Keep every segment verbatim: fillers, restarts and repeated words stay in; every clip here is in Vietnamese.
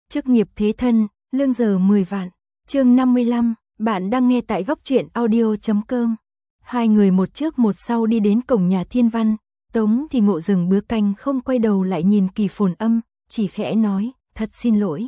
Chức nghiệp thế thân, lương giờ mười vạn. Chương năm mươi lăm, bạn đang nghe tại góc truyện audio chấm com. Hai người một trước một sau đi đến cổng nhà Thiên Văn, Tống Thì Ngộ dừng bữa canh không quay đầu lại nhìn Kỳ Phồn Âm, chỉ khẽ nói, thật xin lỗi.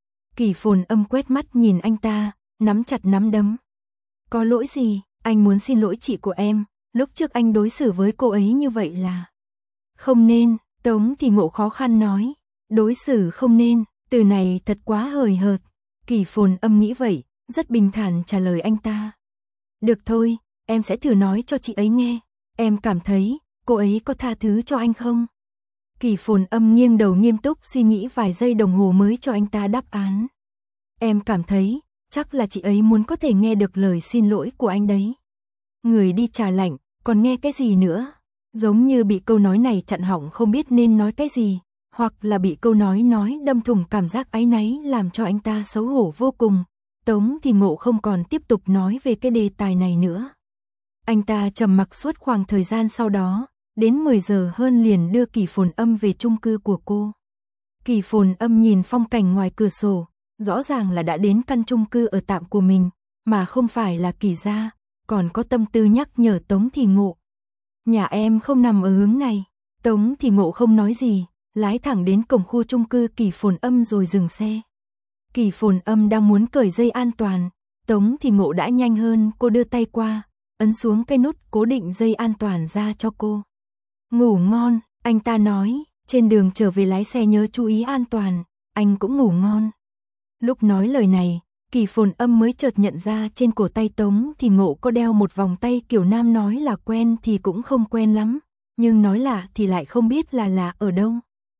Kỳ Phồn Âm quét mắt nhìn anh ta, nắm chặt nắm đấm. Có lỗi gì, anh muốn xin lỗi chị của em, lúc trước anh đối xử với cô ấy như vậy là không nên. Tống Thì Ngộ khó khăn nói, đối xử không nên, từ này thật quá hời hợt. Kỳ Phồn Âm nghĩ vậy, rất bình thản trả lời anh ta. Được thôi, em sẽ thử nói cho chị ấy nghe, em cảm thấy cô ấy có tha thứ cho anh không? Kỳ Phồn Âm nghiêng đầu nghiêm túc suy nghĩ vài giây đồng hồ mới cho anh ta đáp án. Em cảm thấy, chắc là chị ấy muốn có thể nghe được lời xin lỗi của anh đấy. Người đi trà lạnh, còn nghe cái gì nữa? Giống như bị câu nói này chặn họng không biết nên nói cái gì, hoặc là bị câu nói nói đâm thủng cảm giác áy náy làm cho anh ta xấu hổ vô cùng. Tống Thì Ngộ không còn tiếp tục nói về cái đề tài này nữa. Anh ta trầm mặc suốt khoảng thời gian sau đó, đến mười giờ hơn liền đưa Kỳ Phồn Âm về chung cư của cô. Kỳ Phồn Âm nhìn phong cảnh ngoài cửa sổ, rõ ràng là đã đến căn chung cư ở tạm của mình, mà không phải là Kỳ gia, còn có tâm tư nhắc nhở Tống Thì Ngộ. Nhà em không nằm ở hướng này. Tống Thì Ngộ không nói gì, lái thẳng đến cổng khu chung cư Kỳ Phồn Âm rồi dừng xe. Kỳ Phồn Âm đang muốn cởi dây an toàn, Tống Thì Ngộ đã nhanh hơn, cô đưa tay qua, ấn xuống cái nút cố định dây an toàn ra cho cô. Ngủ ngon, anh ta nói, trên đường trở về lái xe nhớ chú ý an toàn, anh cũng ngủ ngon. Lúc nói lời này, Kỳ Phồn Âm mới chợt nhận ra trên cổ tay Tống Thì Ngộ có đeo một vòng tay kiểu nam nói là quen thì cũng không quen lắm, nhưng nói lạ thì lại không biết là lạ ở đâu.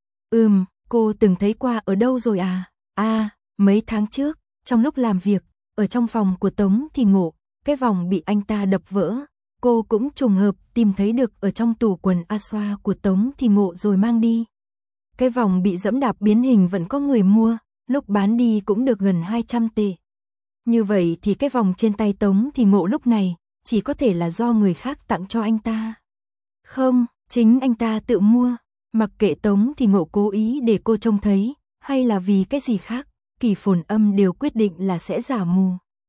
Ừm, cô từng thấy qua ở đâu rồi à? À, mấy tháng trước, trong lúc làm việc, ở trong phòng của Tống Thì Ngộ, cái vòng bị anh ta đập vỡ, cô cũng trùng hợp tìm thấy được ở trong tủ quần a xoa của Tống Thì Ngộ rồi mang đi. Cái vòng bị dẫm đạp biến hình vẫn có người mua, lúc bán đi cũng được gần hai trăm tệ. Như vậy thì cái vòng trên tay Tống Thì Ngộ lúc này chỉ có thể là do người khác tặng cho anh ta. Không, chính anh ta tự mua. Mặc kệ Tống Thì Ngộ cố ý để cô trông thấy, hay là vì cái gì khác, Kỳ Phồn Âm đều quyết định là sẽ giả mù.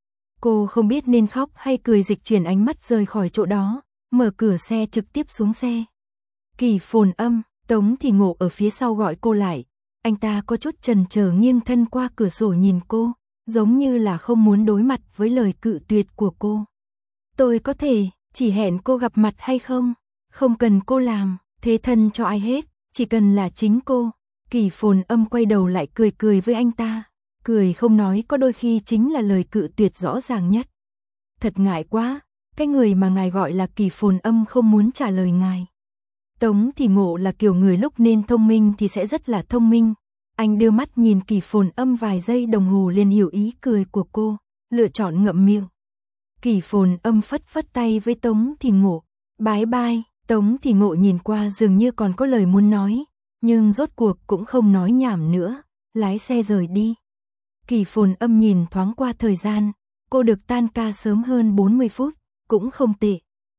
Cô không biết nên khóc hay cười, dịch chuyển ánh mắt rời khỏi chỗ đó, mở cửa xe trực tiếp xuống xe. Kỳ Phồn Âm, Tống Thì Ngộ ở phía sau gọi cô lại, anh ta có chút chần chờ nghiêng thân qua cửa sổ nhìn cô, giống như là không muốn đối mặt với lời cự tuyệt của cô. Tôi có thể chỉ hẹn cô gặp mặt hay không? Không cần cô làm thế thân cho ai hết, chỉ cần là chính cô. Kỳ Phồn Âm quay đầu lại cười cười với anh ta, cười không nói có đôi khi chính là lời cự tuyệt rõ ràng nhất. Thật ngại quá, cái người mà ngài gọi là Kỳ Phồn Âm không muốn trả lời ngài. Tống Thì Ngộ là kiểu người lúc nên thông minh thì sẽ rất là thông minh. Anh đưa mắt nhìn Kỳ Phồn Âm vài giây đồng hồ liền hiểu ý cười của cô, lựa chọn ngậm miệng. Kỳ Phồn Âm phất phất tay với Tống Thì Ngộ, bái bai. Tống Thì Ngộ nhìn qua dường như còn có lời muốn nói, nhưng rốt cuộc cũng không nói nhảm nữa, lái xe rời đi. Kỳ Phồn Âm nhìn thoáng qua thời gian, cô được tan ca sớm hơn bốn mươi phút, cũng không tệ.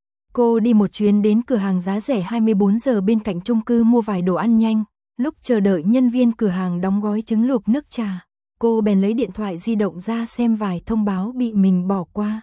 Cô đi một chuyến đến cửa hàng giá rẻ hai mươi bốn giờ bên cạnh chung cư mua vài đồ ăn nhanh, lúc chờ đợi nhân viên cửa hàng đóng gói trứng luộc nước trà, cô bèn lấy điện thoại di động ra xem vài thông báo bị mình bỏ qua.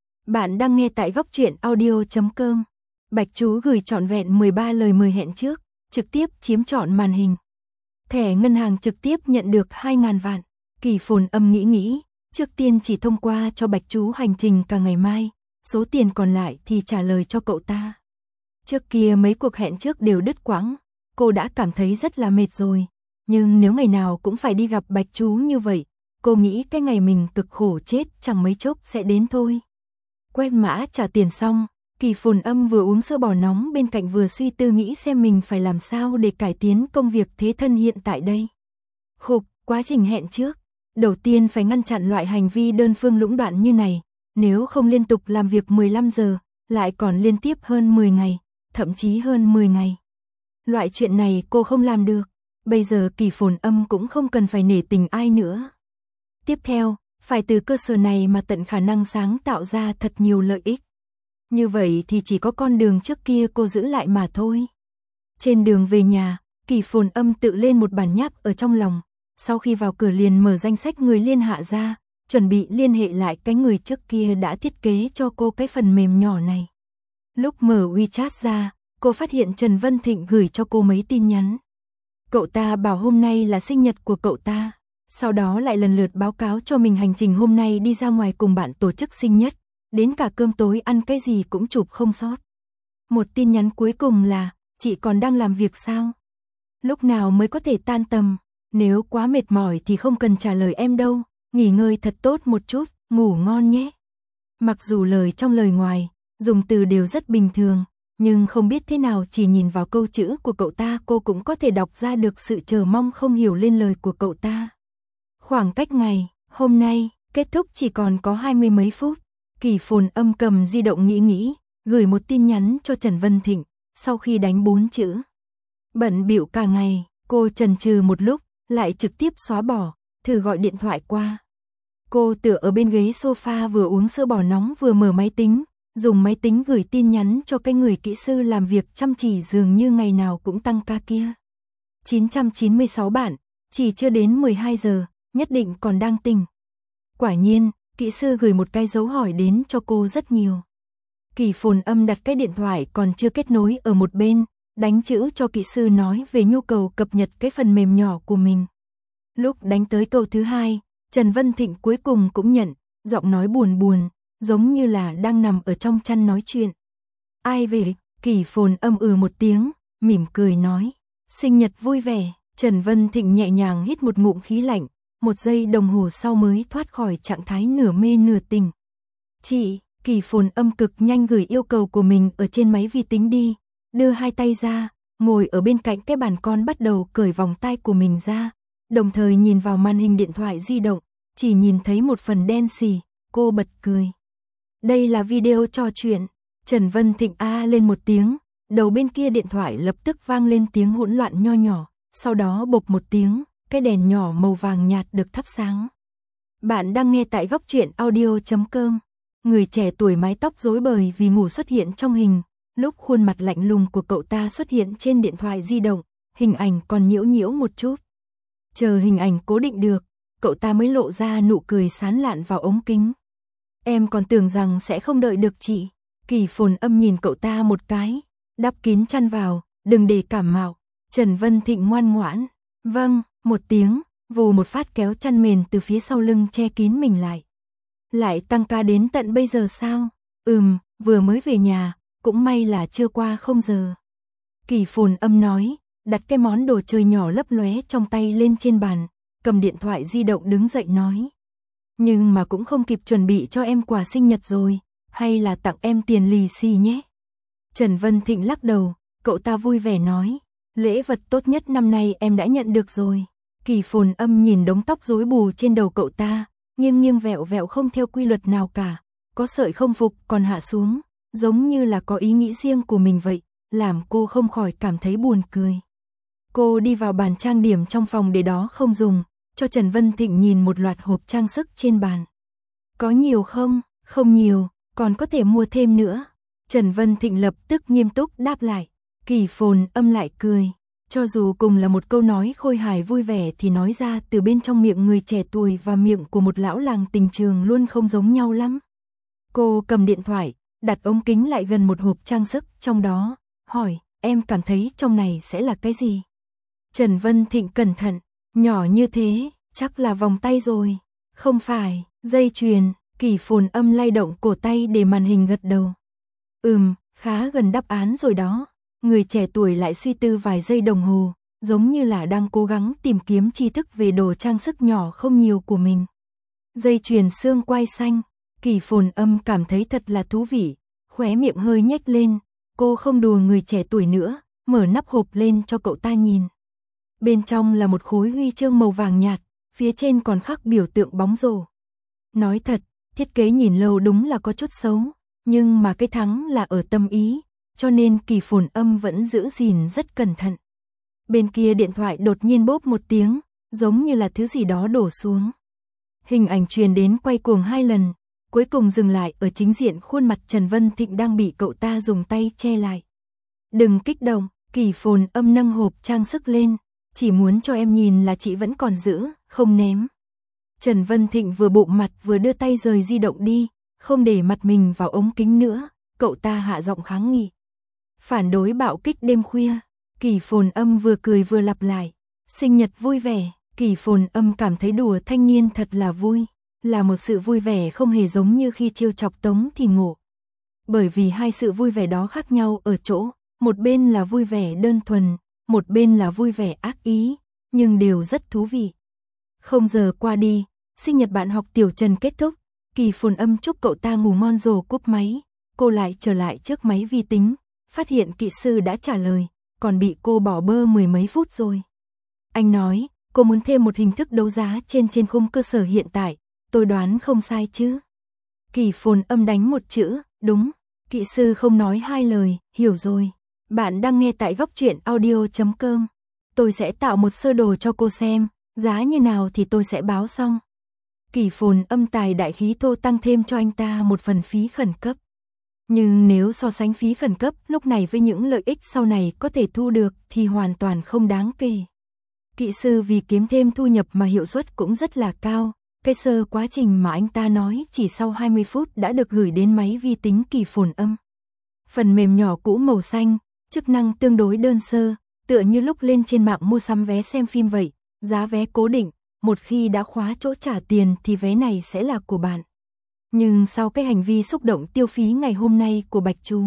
Bạn đang nghe tại góc truyện audio chấm com. Bạch Chú gửi trọn vẹn mười ba lời mời hẹn trước, trực tiếp chiếm trọn màn hình. Thẻ ngân hàng trực tiếp nhận được hai ngàn vạn. Kỳ Phồn Âm nghĩ nghĩ, trước tiên chỉ thông qua cho Bạch Chú hành trình cả ngày mai, số tiền còn lại thì trả lời cho cậu ta. Trước kia mấy cuộc hẹn trước đều đứt quãng, cô đã cảm thấy rất là mệt rồi, nhưng nếu ngày nào cũng phải đi gặp Bạch Chú như vậy, cô nghĩ cái ngày mình cực khổ chết chẳng mấy chốc sẽ đến thôi. Quét mã trả tiền xong, Kỳ Phồn Âm vừa uống sữa bò nóng bên cạnh vừa suy tư nghĩ xem mình phải làm sao để cải tiến công việc thế thân hiện tại đây. Khục, quá trình hẹn trước, đầu tiên phải ngăn chặn loại hành vi đơn phương lũng đoạn như này, nếu không liên tục làm việc mười lăm giờ, lại còn liên tiếp hơn mười ngày, thậm chí hơn mười ngày. Loại chuyện này cô không làm được, bây giờ Kỳ Phồn Âm cũng không cần phải nể tình ai nữa. Tiếp theo, phải từ cơ sở này mà tận khả năng sáng tạo ra thật nhiều lợi ích. Như vậy thì chỉ có con đường trước kia cô giữ lại mà thôi. Trên đường về nhà, Kỳ Phồn Âm tự lên một bản nháp ở trong lòng, Sau khi vào cửa liền mở danh sách người liên hạ ra, chuẩn bị liên hệ lại cái người trước kia đã thiết kế cho cô cái phần mềm nhỏ này. Lúc mở WeChat ra, cô phát hiện Trần Vân Thịnh gửi cho cô mấy tin nhắn. Cậu ta bảo hôm nay là sinh nhật của cậu ta, sau đó lại lần lượt báo cáo cho mình hành trình hôm nay đi ra ngoài cùng bạn tổ chức sinh nhật, đến cả cơm tối ăn cái gì cũng chụp không sót. Một tin nhắn cuối cùng là, chị còn đang làm việc sao? Lúc nào mới có thể tan tầm? Nếu quá mệt mỏi thì không cần trả lời em đâu, nghỉ ngơi thật tốt một chút, ngủ ngon nhé. Mặc dù lời trong lời ngoài, dùng từ đều rất bình thường, nhưng không biết thế nào chỉ nhìn vào câu chữ của cậu ta cô cũng có thể đọc ra được sự chờ mong không hiểu lên lời của cậu ta. Khoảng cách ngày, hôm nay, kết thúc chỉ còn có hai mươi mấy phút, Kỳ Phồn Âm cầm di động nghĩ nghĩ, gửi một tin nhắn cho Trần Vân Thịnh, sau khi đánh bốn chữ. Bận bịu cả ngày, cô chần chừ một lúc, lại trực tiếp xóa bỏ, thử gọi điện thoại qua. Cô tựa ở bên ghế sofa vừa uống sữa bò nóng vừa mở máy tính, dùng máy tính gửi tin nhắn cho cái người kỹ sư làm việc chăm chỉ dường như ngày nào cũng tăng ca kia. chín trăm chín mươi sáu bạn, chỉ chưa đến mười hai giờ, nhất định còn đang tỉnh. Quả nhiên, kỹ sư gửi một cái dấu hỏi đến cho cô rất nhiều. Kỳ Phồn Âm đặt cái điện thoại còn chưa kết nối ở một bên, đánh chữ cho kỹ sư nói về nhu cầu cập nhật cái phần mềm nhỏ của mình. Lúc đánh tới câu thứ hai, Trần Vân Thịnh cuối cùng cũng nhận, giọng nói buồn buồn, giống như là đang nằm ở trong chăn nói chuyện. Ai về? Kỳ Phồn Âm ừ một tiếng, mỉm cười nói. Sinh nhật vui vẻ. Trần Vân Thịnh nhẹ nhàng hít một ngụm khí lạnh, một giây đồng hồ sau mới thoát khỏi trạng thái nửa mê nửa tỉnh. Chị, Kỳ Phồn Âm cực nhanh gửi yêu cầu của mình ở trên máy vi tính đi, đưa hai tay ra, ngồi ở bên cạnh cái bàn con bắt đầu cởi vòng tay của mình ra, đồng thời nhìn vào màn hình điện thoại di động, chỉ nhìn thấy một phần đen xì, cô bật cười. Đây là video trò chuyện. Trần Vân Thịnh a lên một tiếng, đầu bên kia điện thoại lập tức vang lên tiếng hỗn loạn nho nhỏ, sau đó bộp một tiếng, cái đèn nhỏ màu vàng nhạt được thắp sáng. Bạn đang nghe tại góc truyện audio chấm com. Người trẻ tuổi mái tóc rối bời vì ngủ xuất hiện trong hình, lúc khuôn mặt lạnh lùng của cậu ta xuất hiện trên điện thoại di động, hình ảnh còn nhiễu nhiễu một chút. Chờ hình ảnh cố định được, cậu ta mới lộ ra nụ cười sán lạn vào ống kính. Em còn tưởng rằng sẽ không đợi được chị. Kỳ Phồn Âm nhìn cậu ta một cái, đắp kín chăn vào, đừng để cảm mạo. Trần Vân Thịnh ngoan ngoãn, vâng, một tiếng, vù một phát kéo chăn mền từ phía sau lưng che kín mình lại. Lại tăng ca đến tận bây giờ sao? Ừm, vừa mới về nhà, cũng may là chưa qua không giờ. Kỳ Phồn Âm nói, đặt cái món đồ chơi nhỏ lấp lóe trong tay lên trên bàn, cầm điện thoại di động đứng dậy nói. Nhưng mà cũng không kịp chuẩn bị cho em quà sinh nhật rồi, hay là tặng em tiền lì xì nhé. Trần Vân Thịnh lắc đầu, cậu ta vui vẻ nói, lễ vật tốt nhất năm nay em đã nhận được rồi. Kỳ Phồn Âm nhìn đống tóc rối bù trên đầu cậu ta, nghiêng nghiêng vẹo vẹo không theo quy luật nào cả, có sợi không phục còn hạ xuống, giống như là có ý nghĩ riêng của mình vậy, làm cô không khỏi cảm thấy buồn cười. Cô đi vào bàn trang điểm trong phòng để đó không dùng, cho Trần Vân Thịnh nhìn một loạt hộp trang sức trên bàn. Có nhiều không? Không nhiều, còn có thể mua thêm nữa. Trần Vân Thịnh lập tức nghiêm túc đáp lại. Kỳ Phồn Âm lại cười. Cho dù cùng là một câu nói khôi hài vui vẻ thì nói ra từ bên trong miệng người trẻ tuổi và miệng của một lão làng tình trường luôn không giống nhau lắm. Cô cầm điện thoại, đặt ống kính lại gần một hộp trang sức trong đó, hỏi, em cảm thấy trong này sẽ là cái gì? Trần Vân Thịnh cẩn thận, nhỏ như thế, chắc là vòng tay rồi. Không phải, dây chuyền. Kỳ Phồn Âm lay động cổ tay để màn hình gật đầu. Ừm, khá gần đáp án rồi đó. Người trẻ tuổi lại suy tư vài giây đồng hồ, giống như là đang cố gắng tìm kiếm tri thức về đồ trang sức nhỏ không nhiều của mình. Dây chuyền xương quai xanh. Kỳ Phồn Âm cảm thấy thật là thú vị, khóe miệng hơi nhếch lên. Cô không đùa người trẻ tuổi nữa, mở nắp hộp lên cho cậu ta nhìn. Bên trong là một khối huy chương màu vàng nhạt, phía trên còn khắc biểu tượng bóng rổ. Nói thật, thiết kế nhìn lâu đúng là có chút xấu, nhưng mà cái thắng là ở tâm ý, cho nên Kỳ Phồn Âm vẫn giữ gìn rất cẩn thận. Bên kia điện thoại đột nhiên bốp một tiếng, giống như là thứ gì đó đổ xuống. Hình ảnh truyền đến quay cuồng hai lần, cuối cùng dừng lại ở chính diện khuôn mặt Trần Vân Thịnh đang bị cậu ta dùng tay che lại. Đừng kích động, Kỳ Phồn Âm nâng hộp trang sức lên, chỉ muốn cho em nhìn là chị vẫn còn giữ, không ném. Trần Vân Thịnh vừa bụm mặt vừa đưa tay rời di động đi, không để mặt mình vào ống kính nữa, cậu ta hạ giọng kháng nghị. Phản đối bạo kích đêm khuya, Kỳ Phồn Âm vừa cười vừa lặp lại, sinh nhật vui vẻ. Kỳ Phồn Âm cảm thấy đùa thanh niên thật là vui, là một sự vui vẻ không hề giống như khi trêu chọc Tống Thì Ngộ. Bởi vì hai sự vui vẻ đó khác nhau ở chỗ, một bên là vui vẻ đơn thuần, một bên là vui vẻ ác ý, nhưng đều rất thú vị. Không giờ qua đi, sinh nhật bạn học Tiểu Trần kết thúc, Kỳ Phồn Âm chúc cậu ta ngủ ngon rồi cúp máy, cô lại trở lại trước máy vi tính, phát hiện kỹ sư đã trả lời, còn bị cô bỏ bơ mười mấy phút rồi. Anh nói, cô muốn thêm một hình thức đấu giá trên trên khung cơ sở hiện tại, tôi đoán không sai chứ. Kỳ Phồn Âm đánh một chữ, đúng, kỹ sư không nói hai lời, hiểu rồi. Bạn đang nghe tại góc truyện audio chấm com. Tôi sẽ tạo một sơ đồ cho cô xem, giá như nào thì tôi sẽ báo xong. Kỳ Phồn Âm tài đại khí thô tăng thêm cho anh ta một phần phí khẩn cấp. Nhưng nếu so sánh phí khẩn cấp lúc này với những lợi ích sau này có thể thu được thì hoàn toàn không đáng kể. Kỹ sư vì kiếm thêm thu nhập mà hiệu suất cũng rất là cao. Cái sơ quá trình mà anh ta nói chỉ sau hai mươi phút đã được gửi đến máy vi tính Kỳ Phồn Âm. Phần mềm nhỏ cũ màu xanh, chức năng tương đối đơn sơ, tựa như lúc lên trên mạng mua sắm vé xem phim vậy, giá vé cố định, một khi đã khóa chỗ trả tiền thì vé này sẽ là của bạn. Nhưng sau cái hành vi xúc động tiêu phí ngày hôm nay của Bạch Chú,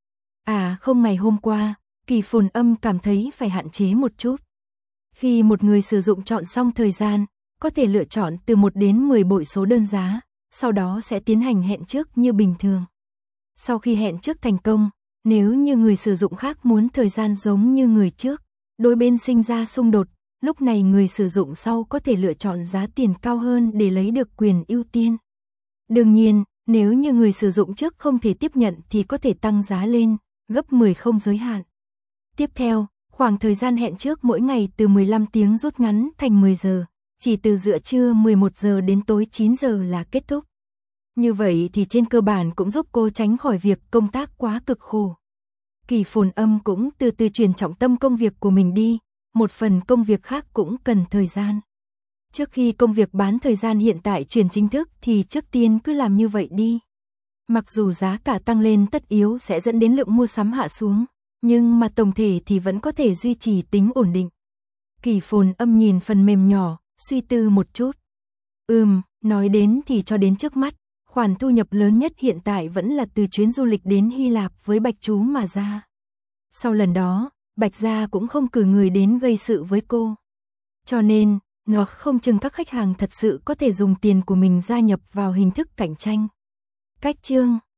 à không ngày hôm qua, Kỳ Phồn Âm cảm thấy phải hạn chế một chút. Khi một người sử dụng chọn xong thời gian, có thể lựa chọn từ một đến mười bội số đơn giá, sau đó sẽ tiến hành hẹn trước như bình thường. Sau khi hẹn trước thành công, nếu như người sử dụng khác muốn thời gian giống như người trước, đôi bên sinh ra xung đột, lúc này người sử dụng sau có thể lựa chọn giá tiền cao hơn để lấy được quyền ưu tiên. Đương nhiên, nếu như người sử dụng trước không thể tiếp nhận thì có thể tăng giá lên, gấp mười không giới hạn. Tiếp theo, khoảng thời gian hẹn trước mỗi ngày từ mười lăm tiếng rút ngắn thành mười giờ, chỉ từ giữa trưa mười một giờ đến tối chín giờ là kết thúc. Như vậy thì trên cơ bản cũng giúp cô tránh khỏi việc công tác quá cực khổ. Kỳ Phồn Âm cũng từ từ chuyển trọng tâm công việc của mình đi, một phần công việc khác cũng cần thời gian. Trước khi công việc bán thời gian hiện tại chuyển chính thức thì trước tiên cứ làm như vậy đi. Mặc dù giá cả tăng lên tất yếu sẽ dẫn đến lượng mua sắm hạ xuống, nhưng mà tổng thể thì vẫn có thể duy trì tính ổn định. Kỳ Phồn Âm nhìn phần mềm nhỏ, suy tư một chút. Ừm, nói đến thì cho đến trước mắt, khoản thu nhập lớn nhất hiện tại vẫn là từ chuyến du lịch đến Hy Lạp với Bạch Chú mà ra. Sau lần đó, Bạch Gia cũng không cử người đến gây sự với cô. Cho nên, nó không chừng các khách hàng thật sự có thể dùng tiền của mình gia nhập vào hình thức cạnh tranh. Cách chương